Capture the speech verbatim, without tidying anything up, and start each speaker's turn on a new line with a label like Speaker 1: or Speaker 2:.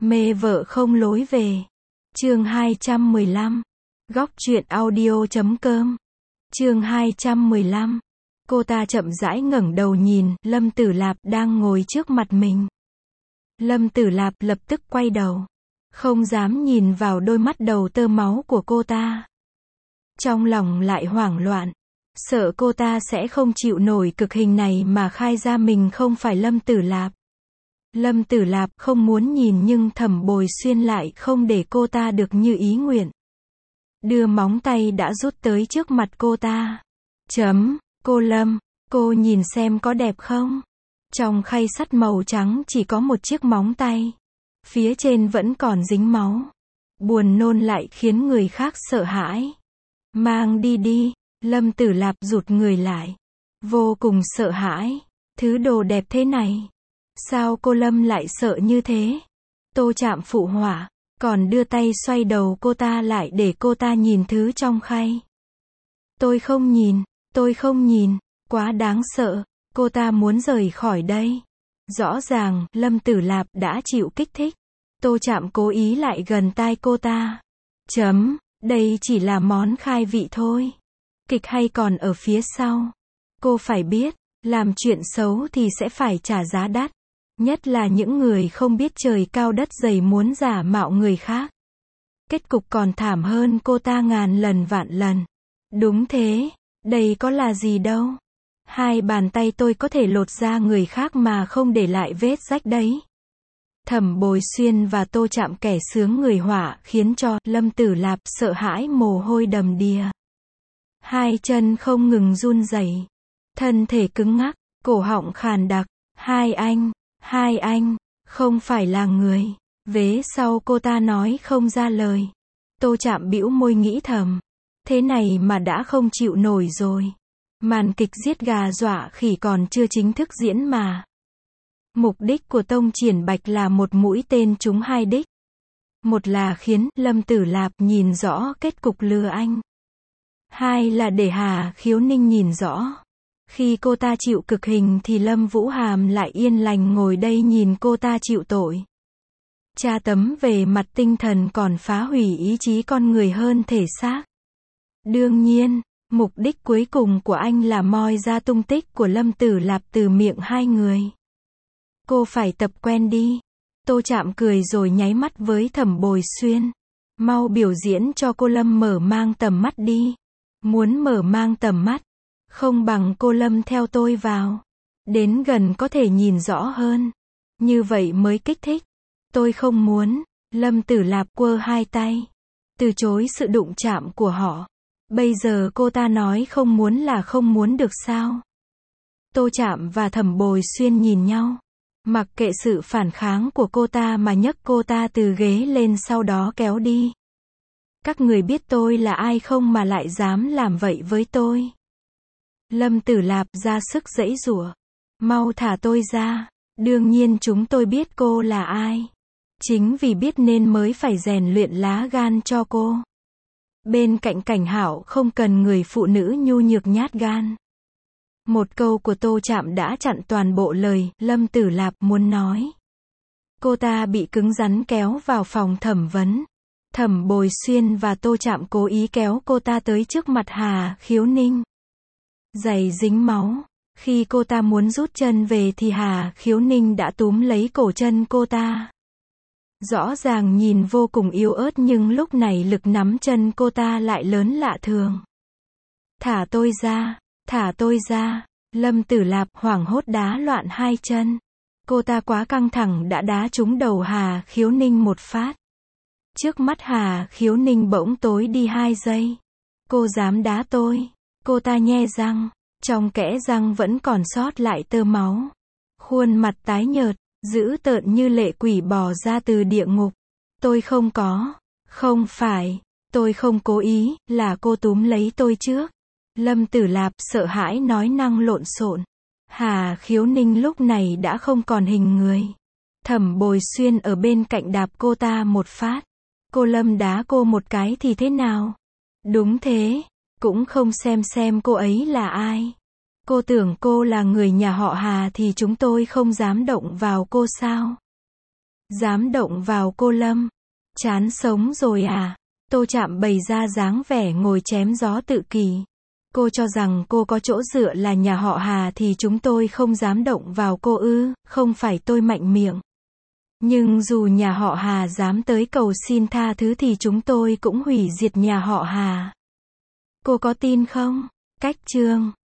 Speaker 1: Mê vợ không lối về. Chương hai trăm mười lăm. Góc truyện audio chấm com. Chương hai trăm mười lăm. Cô ta chậm rãi ngẩng đầu nhìn, Lâm Tử Lạp đang ngồi trước mặt mình. Lâm Tử Lạp lập tức quay đầu. Không dám nhìn vào đôi mắt đầu tơ máu của cô ta. Trong lòng lại hoảng loạn. Sợ cô ta sẽ không chịu nổi cực hình này mà khai ra mình không phải Lâm Tử Lạp. Lâm Tử Lạp không muốn nhìn nhưng Thẩm Bồi Xuyên lại không để cô ta được như ý nguyện. Đưa móng tay đã rút tới trước mặt cô ta. Chấm, cô Lâm, cô nhìn xem có đẹp không? Trong khay sắt màu trắng chỉ có một chiếc móng tay. Phía trên vẫn còn dính máu. Buồn nôn lại khiến người khác sợ hãi. Mang đi đi, Lâm Tử Lạp rụt người lại. Vô cùng sợ hãi. Thứ đồ đẹp thế này. Sao cô Lâm lại sợ như thế? Tô Trạm phụ họa, còn đưa tay xoay đầu cô ta lại để cô ta nhìn thứ trong khay. Tôi không nhìn, tôi không nhìn, quá đáng sợ, cô ta muốn rời khỏi đây. Rõ ràng, Lâm Tử Lạp đã chịu kích thích. Tô Trạm cố ý lại gần tai cô ta. Chấm, đây chỉ là món khai vị thôi. Kịch hay còn ở phía sau. Cô phải biết, làm chuyện xấu thì sẽ phải trả giá đắt. Nhất là những người không biết trời cao đất dày muốn giả mạo người khác. Kết cục còn thảm hơn cô ta ngàn lần vạn lần. Đúng thế, đây có là gì đâu. Hai bàn tay tôi có thể lột ra người khác mà không để lại vết rách đấy. Thẩm Bồi Xuyên và Tô Trạm kẻ sướng người họa khiến cho Lâm Tử Lạp sợ hãi mồ hôi đầm đìa. Hai chân không ngừng run rẩy, thân thể cứng ngắc, cổ họng khàn đặc. Hai anh, hai anh, không phải là người. Vế sau cô ta nói không ra lời. Tô Trạm bĩu môi nghĩ thầm. Thế này mà đã không chịu nổi rồi. Màn kịch giết gà dọa khỉ còn chưa chính thức diễn mà. Mục đích của Tông Triển Bạch là một mũi tên trúng hai đích. Một là khiến Lâm Tử Lạp nhìn rõ kết cục lừa anh. Hai là để Hà Khiếu Ninh nhìn rõ. Khi cô ta chịu cực hình thì Lâm Vũ Hàm lại yên lành ngồi đây nhìn cô ta chịu tội. Tra tấm về mặt tinh thần còn phá hủy ý chí con người hơn thể xác. Đương nhiên, mục đích cuối cùng của anh là moi ra tung tích của Lâm Tử Lạp từ miệng hai người. Cô phải tập quen đi. Tô Trạm cười rồi nháy mắt với Thẩm Bồi Xuyên. Mau biểu diễn cho cô Lâm mở mang tầm mắt đi. Muốn mở mang tầm mắt, không bằng cô Lâm theo tôi vào. Đến gần có thể nhìn rõ hơn. Như vậy mới kích thích. Tôi không muốn. Lâm Tử Lạp quơ hai tay. Từ chối sự đụng chạm của họ. Bây giờ cô ta nói không muốn là không muốn được sao? Tô Trạm và Thẩm Bồi Xuyên nhìn nhau. Mặc kệ sự phản kháng của cô ta mà nhấc cô ta từ ghế lên sau đó kéo đi. Các người biết tôi là ai không mà lại dám làm vậy với tôi? Lâm Tử Lạp ra sức giãy giụa. Mau thả tôi ra. Đương nhiên chúng tôi biết cô là ai. Chính vì biết nên mới phải rèn luyện lá gan cho cô. Bên cạnh Cảnh Hạo không cần người phụ nữ nhu nhược nhát gan. Một câu của Tô Trạm đã chặn toàn bộ lời Lâm Tử Lạp muốn nói. Cô ta bị cứng rắn kéo vào phòng thẩm vấn. Thẩm Bồi Xuyên và Tô Trạm cố ý kéo cô ta tới trước mặt Hà Khiếu Ninh. Giày dính máu. Khi cô ta muốn rút chân về thì Hà Khiếu Ninh đã túm lấy cổ chân cô ta. Rõ ràng nhìn vô cùng yếu ớt nhưng lúc này lực nắm chân cô ta lại lớn lạ thường. Thả tôi ra, thả tôi ra. Lâm Tử Lạp hoảng hốt đá loạn hai chân. Cô ta quá căng thẳng đã đá trúng đầu Hà Khiếu Ninh một phát. Trước mắt Hà Khiếu Ninh bỗng tối đi hai giây. Cô dám đá tôi. Cô ta nhe răng. Trong kẽ răng vẫn còn sót lại tơ máu. Khuôn mặt tái nhợt, dữ tợn như lệ quỷ bò ra từ địa ngục. Tôi không có. Không phải. Tôi không cố ý, là cô túm lấy tôi trước. Lâm Tử Lạp sợ hãi nói năng lộn xộn. Hà Khiếu Ninh lúc này đã không còn hình người. Thẩm Bồi Xuyên ở bên cạnh đạp cô ta một phát. Cô Lâm đá cô một cái thì thế nào? Đúng thế. Cũng không xem xem cô ấy là ai. Cô tưởng cô là người nhà họ Hà thì chúng tôi không dám động vào cô sao? Dám động vào cô Lâm. Chán sống rồi à? Tô Trạm bày ra dáng vẻ ngồi chém gió tự kỷ. Cô cho rằng cô có chỗ dựa là nhà họ Hà thì chúng tôi không dám động vào cô ư, không phải tôi mạnh miệng. Nhưng dù nhà họ Hà dám tới cầu xin tha thứ thì chúng tôi cũng hủy diệt nhà họ Hà. Cô có tin không? Cách chương